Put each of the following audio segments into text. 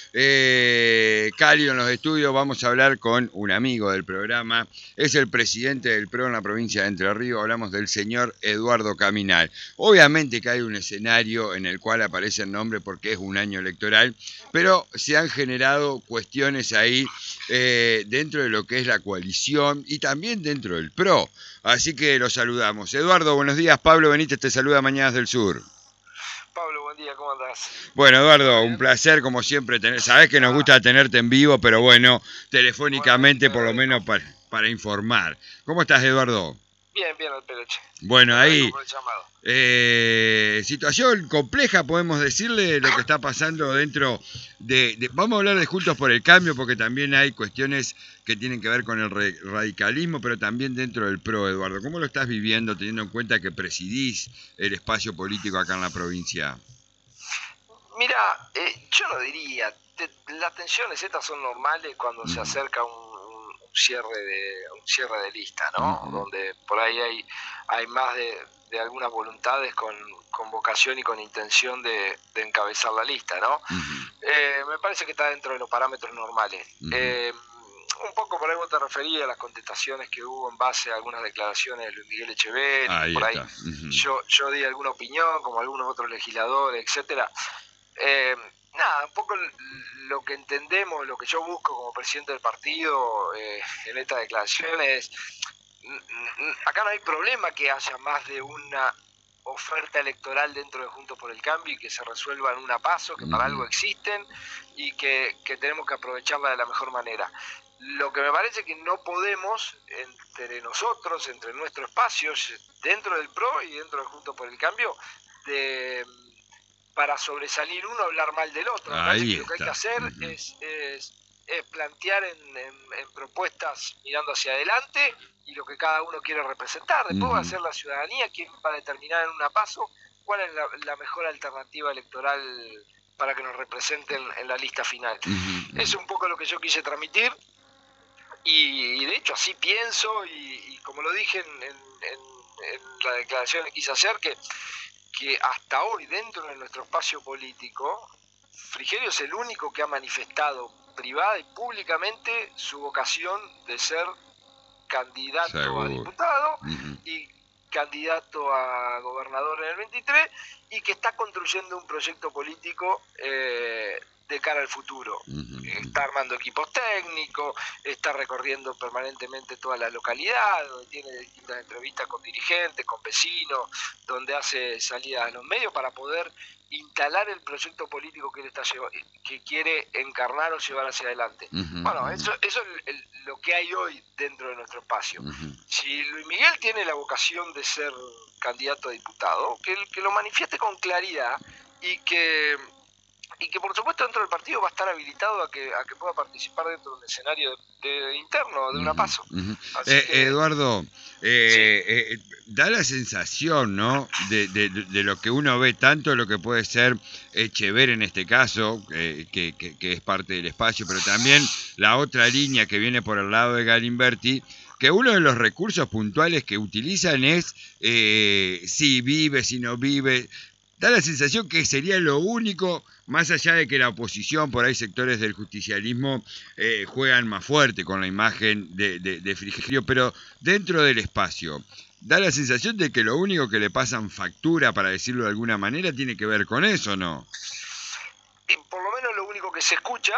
cálido en los estudios. Vamos a hablar con un amigo del programa. Es el presidente del PRO en la provincia de Entre Ríos. Hablamos del señor Eduardo Caminal. Obviamente que hay un escenario en el cual aparece el nombre porque es un año electoral, pero se han generado cuestiones ahí dentro de lo que es la coalición y también dentro del PRO. Así que lo saludamos. Eduardo, buenos días. Pablo Benítez te saluda, Mañanas del Sur. Pablo, buen día, ¿cómo andás? Bueno, Eduardo, un placer como siempre tener. Sabés que nos gusta tenerte en vivo, pero bueno, telefónicamente por lo menos para informar. ¿Cómo estás, Eduardo? Bien, bien, al peluche. Bueno, ahí, situación compleja, podemos decirle, lo que está pasando dentro vamos a hablar de Juntos por el Cambio, porque también hay cuestiones que tienen que ver con el radicalismo, pero también dentro del PRO, Eduardo. ¿Cómo lo estás viviendo, teniendo en cuenta que presidís el espacio político acá en la provincia? Mira, yo no diría, las tensiones estas son normales cuando se acerca un cierre de lista, ¿no? Donde por ahí hay más de algunas voluntades con vocación y con intención de encabezar la lista, ¿no? Me parece que está dentro de los parámetros normales. Un poco por ahí vos te referías a las contestaciones que hubo en base a algunas declaraciones de Luis Miguel Echeverri, por ahí yo di alguna opinión, como algunos otros legisladores, etcétera. Nada, un poco lo que entendemos, lo que yo busco como presidente del partido en esta declaración es, acá no hay problema que haya más de una oferta electoral dentro de Juntos por el Cambio y que se resuelva en una paso, que para algo existen y que tenemos que aprovecharla de la mejor manera. Lo que me parece que no podemos, entre nosotros, entre nuestros espacios, dentro del PRO y dentro de Juntos por el Cambio, para sobresalir uno, hablar mal del otro. Me parece que lo que hay que hacer es plantear en propuestas mirando hacia adelante y lo que cada uno quiere representar. Después va a ser la ciudadanía quien va a determinar en una paso cuál es la mejor alternativa electoral para que nos representen en la lista final. Es un poco lo que yo quise transmitir y de hecho así pienso y como lo dije en la declaración que quise hacer, que hasta hoy dentro de nuestro espacio político, Frigerio es el único que ha manifestado privada y públicamente su vocación de ser candidato a diputado y candidato a gobernador en el 23 y que está construyendo un proyecto político de cara al futuro. Está armando equipos técnicos, está recorriendo permanentemente toda la localidad, donde tiene distintas entrevistas con dirigentes, con vecinos, donde hace salidas a los medios para poder instalar el proyecto político que él que quiere encarnar o llevar hacia adelante. Bueno, eso es lo que hay hoy dentro de nuestro espacio. Si Luis Miguel tiene la vocación de ser candidato a diputado, que lo manifieste con claridad y que por supuesto dentro del partido va a estar habilitado a que pueda participar dentro de un escenario interno de una paso. Eduardo, da la sensación, ¿no?, de lo que uno ve, tanto lo que puede ser Echeverri en este caso, que es parte del espacio, pero también la otra línea que viene por el lado de Galimberti, que uno de los recursos puntuales que utilizan es si vive, si no vive. Da la sensación que sería lo único, más allá de que la oposición, por ahí sectores del justicialismo juegan más fuerte con la imagen de Frigerio, pero dentro del espacio, da la sensación de que lo único que le pasan factura, para decirlo de alguna manera, tiene que ver con eso, ¿no? Por lo menos lo único que se escucha,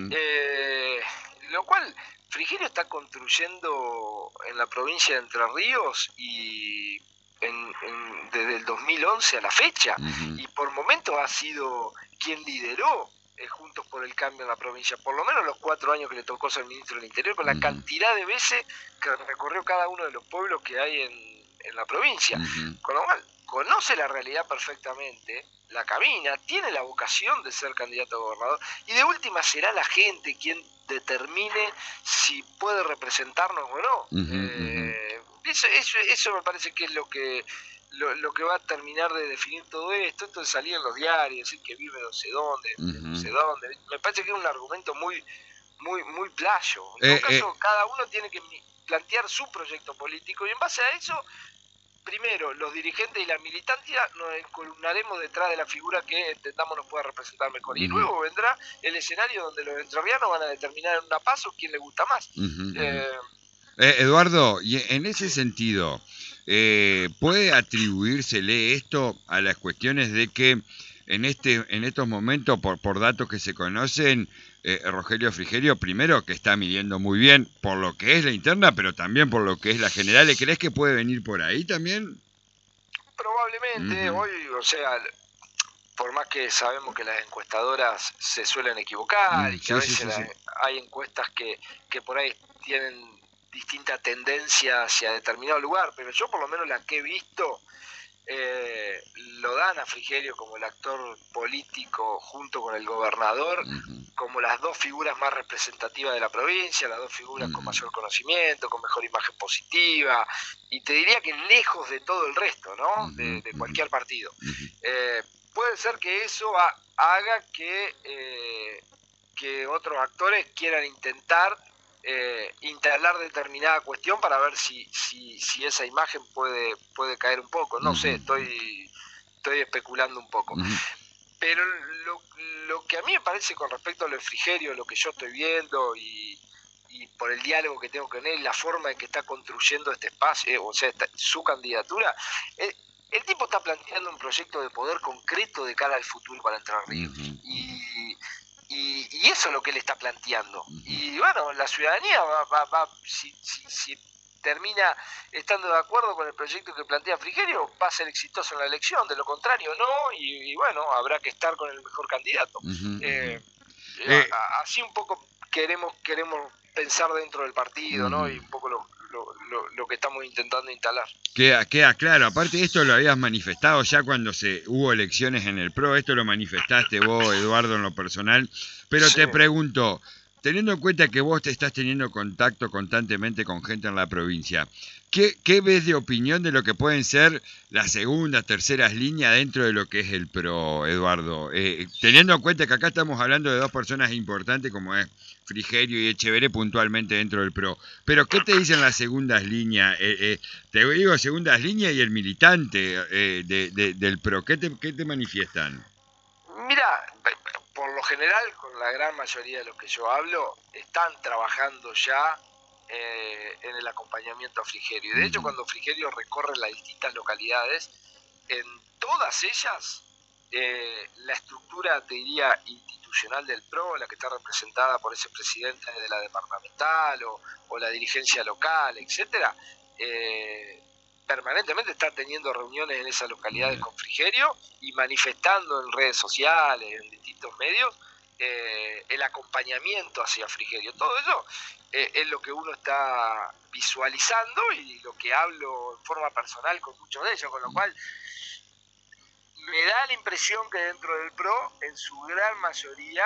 lo cual Frigerio está construyendo en la provincia de Entre Ríos y desde el 2011 a la fecha, y por momentos ha sido quien lideró Juntos por el Cambio en la provincia, por lo menos los 4 años que le tocó ser ministro del Interior, con la cantidad de veces que recorrió cada uno de los pueblos que hay en la provincia. Con lo cual, conoce la realidad perfectamente, la camina, tiene la vocación de ser candidato a gobernador, y de última será la gente quien determine si puede representarnos o no. Eso me parece que es lo que va a terminar de definir todo esto de salir en los diarios, decir que vive no sé dónde, me parece que es un argumento muy playo. En todo caso, cada uno tiene que plantear su proyecto político y en base a eso primero, los dirigentes y la militancia nos encolumnaremos detrás de la figura que entendamos nos pueda representar mejor. Y luego vendrá el escenario donde los entrerrianos van a determinar en una paso quién le gusta más. Eduardo, y en ese sentido, ¿puede atribuírsele esto a las cuestiones de que en estos momentos, por datos que se conocen, Rogelio Frigerio, primero que está midiendo muy bien por lo que es la interna, pero también por lo que es la general? ¿Le crees que puede venir por ahí también? Probablemente, hoy, o sea, por más que sabemos que las encuestadoras se suelen equivocar y que a veces hay encuestas que por ahí tienen distinta tendencia hacia determinado lugar, pero yo por lo menos la que he visto lo dan a Frigerio como el actor político junto con el gobernador, como las dos figuras más representativas de la provincia, las dos figuras con mayor conocimiento, con mejor imagen positiva, y te diría que lejos de todo el resto, ¿no? De cualquier partido. Puede ser que eso haga que otros actores quieran intentar instalar determinada cuestión para ver si esa imagen puede caer un poco. No sé, estoy especulando un poco. Pero lo que a mí me parece con respecto a lo de Frigerio, lo que yo estoy viendo y por el diálogo que tengo con él, la forma en que está construyendo este espacio, o sea, su candidatura, el tipo está planteando un proyecto de poder concreto de cara al futuro para Entre Ríos. Y eso es lo que él está planteando. Y bueno, la ciudadanía si termina estando de acuerdo con el proyecto que plantea Frigerio, va a ser exitoso en la elección. De lo contrario, no. Y bueno, habrá que estar con el mejor candidato. Así un poco queremos pensar dentro del partido, ¿no? Y un poco lo que estamos intentando instalar. Queda claro. Aparte, esto lo habías manifestado ya cuando hubo elecciones en el PRO. Esto lo manifestaste vos, Eduardo, en lo personal. Pero te pregunto, teniendo en cuenta que vos te estás teniendo contacto constantemente con gente en la provincia, ¿qué ves de opinión de lo que pueden ser las segundas, terceras líneas dentro de lo que es el PRO, Eduardo? Teniendo en cuenta que acá estamos hablando de dos personas importantes como es Frigerio y Echeverría puntualmente dentro del PRO. Pero ¿qué te dicen las segundas líneas? Te digo segundas líneas y el militante del PRO. ¿Qué te manifiestan? Mira, por lo general, con la gran mayoría de los que yo hablo, están trabajando ya en el acompañamiento a Frigerio. Y de hecho, cuando Frigerio recorre las distintas localidades, en todas ellas, la estructura, te diría, institucional del PRO, la que está representada por ese presidente de la departamental o la dirigencia local, etcétera, permanentemente está teniendo reuniones en esas localidades con Frigerio y manifestando en redes sociales, en distintos medios, el acompañamiento hacia Frigerio. Todo eso es lo que uno está visualizando y lo que hablo en forma personal con muchos de ellos, con lo cual me da la impresión que dentro del PRO, en su gran mayoría,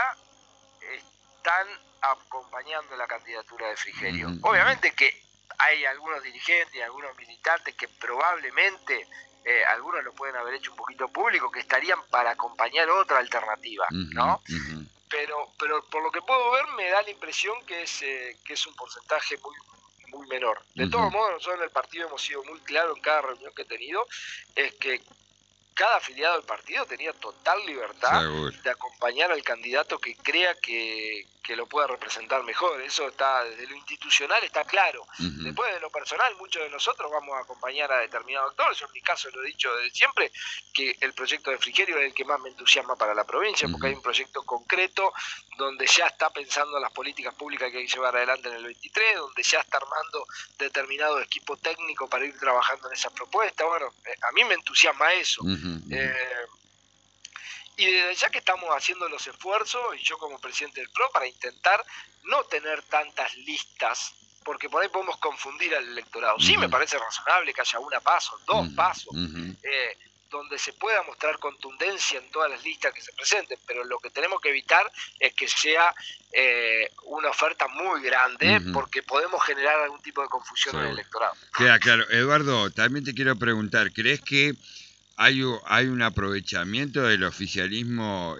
están acompañando la candidatura de Frigerio. Obviamente que hay algunos dirigentes y algunos militantes que probablemente, algunos lo pueden haber hecho un poquito público, que estarían para acompañar otra alternativa, ¿no? Pero por lo que puedo ver, me da la impresión que es un porcentaje muy menor. De todos modos, nosotros en el partido hemos sido muy claros en cada reunión que he tenido, es que cada afiliado del partido tenía total libertad de acompañar al candidato que crea que lo pueda representar mejor. Eso está, desde lo institucional está claro. Después, de lo personal, muchos de nosotros vamos a acompañar a determinado actor. Yo en mi caso lo he dicho desde siempre, que el proyecto de Frigerio es el que más me entusiasma para la provincia, porque hay un proyecto concreto donde ya está pensando en las políticas públicas que hay que llevar adelante en el 23, donde ya está armando determinado equipo técnico para ir trabajando en esas propuestas. Bueno, a mí me entusiasma eso. Y desde ya que estamos haciendo los esfuerzos, y yo como presidente del PRO, para intentar no tener tantas listas, porque por ahí podemos confundir al electorado. Sí me parece razonable que haya una paso, dos pasos, donde se pueda mostrar contundencia en todas las listas que se presenten, pero lo que tenemos que evitar es que sea una oferta muy grande, porque podemos generar algún tipo de confusión en el electorado. Queda claro. Eduardo, también te quiero preguntar, ¿crees que hay un aprovechamiento del oficialismo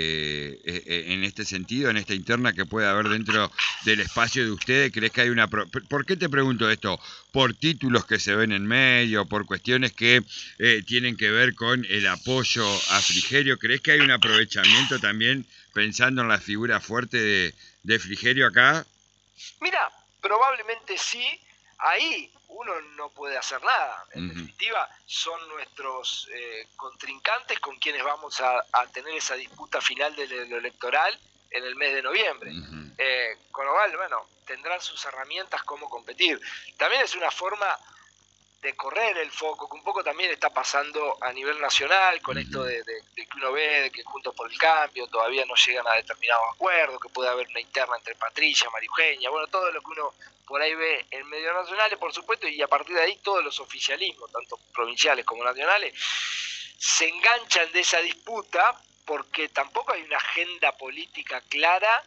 en este sentido, en esta interna que puede haber dentro del espacio de ustedes. ¿Crees que hay una... ¿Por qué te pregunto esto? ¿Por títulos que se ven en medio? ¿Por cuestiones que tienen que ver con el apoyo a Frigerio? ¿Crees que hay un aprovechamiento también pensando en la figura fuerte de Frigerio acá? Mira, probablemente sí. Ahí uno no puede hacer nada. En definitiva, son nuestros contrincantes con quienes vamos a tener esa disputa final de lo electoral en el mes de noviembre. Con lo cual, bueno, tendrán sus herramientas como competir. También es una forma de correr el foco, que un poco también está pasando a nivel nacional con esto de que uno ve de que Juntos por el Cambio todavía no llegan a determinados acuerdos, que puede haber una interna entre Patricia, María Eugenia, bueno, todo lo que uno por ahí ve en medios nacionales, por supuesto, y a partir de ahí todos los oficialismos, tanto provinciales como nacionales, se enganchan de esa disputa porque tampoco hay una agenda política clara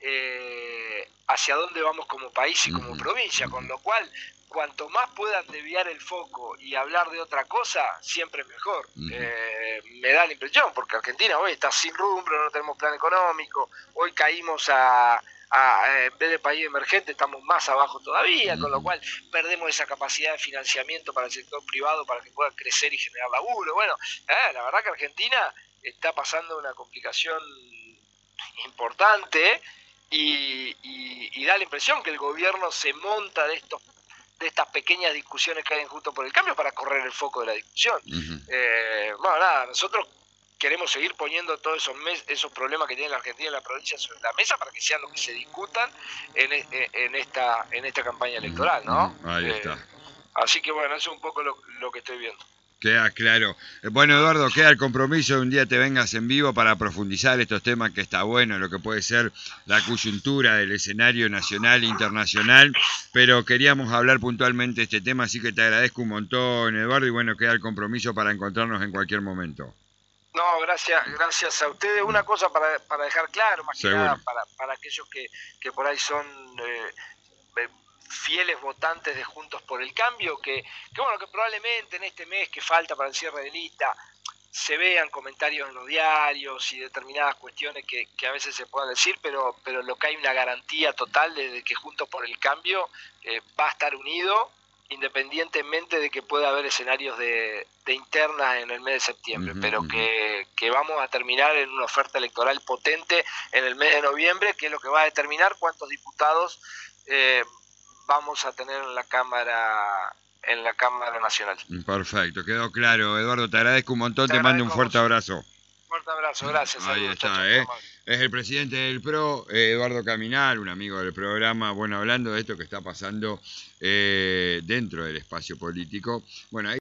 hacia dónde vamos como país y como provincia, con lo cual cuanto más puedan desviar el foco y hablar de otra cosa, siempre es mejor. Me da la impresión, porque Argentina hoy está sin rumbo, no tenemos plan económico, hoy caímos en vez de país emergente estamos más abajo todavía, con lo cual perdemos esa capacidad de financiamiento para el sector privado para que pueda crecer y generar laburo. Bueno, la verdad que Argentina está pasando una complicación importante y da la impresión que el gobierno se monta de estas pequeñas discusiones que hay en Juntos por el Cambio para correr el foco de la discusión. Bueno, nada, nosotros queremos seguir poniendo todos esos problemas que tiene la Argentina y la provincia sobre la mesa para que sean los que se discutan en esta campaña electoral, ¿no? Ahí está. Así que bueno, eso es un poco lo que estoy viendo. Queda claro. Bueno, Eduardo, queda el compromiso de un día te vengas en vivo para profundizar estos temas, que está bueno, lo que puede ser la coyuntura del escenario nacional e internacional, pero queríamos hablar puntualmente de este tema, así que te agradezco un montón, Eduardo, y bueno, queda el compromiso para encontrarnos en cualquier momento. No, gracias a ustedes. Una cosa para dejar claro, más que nada para aquellos que por ahí son fieles votantes de Juntos por el Cambio, que bueno, que probablemente en este mes que falta para el cierre de lista se vean comentarios en los diarios y determinadas cuestiones que a veces se puedan decir, pero lo que hay una garantía total de que Juntos por el Cambio va a estar unido, independientemente de que pueda haber escenarios de internas en el mes de septiembre, pero que vamos a terminar en una oferta electoral potente en el mes de noviembre, que es lo que va a determinar cuántos diputados vamos a tener en la Cámara Nacional. Perfecto, quedó claro. Eduardo, te agradezco un montón, te mando un fuerte abrazo. Fuerte abrazo, gracias. Ahí está, es el presidente del PRO, Eduardo Caminal, un amigo del programa, bueno, hablando de esto que está pasando dentro del espacio político. Bueno, ahí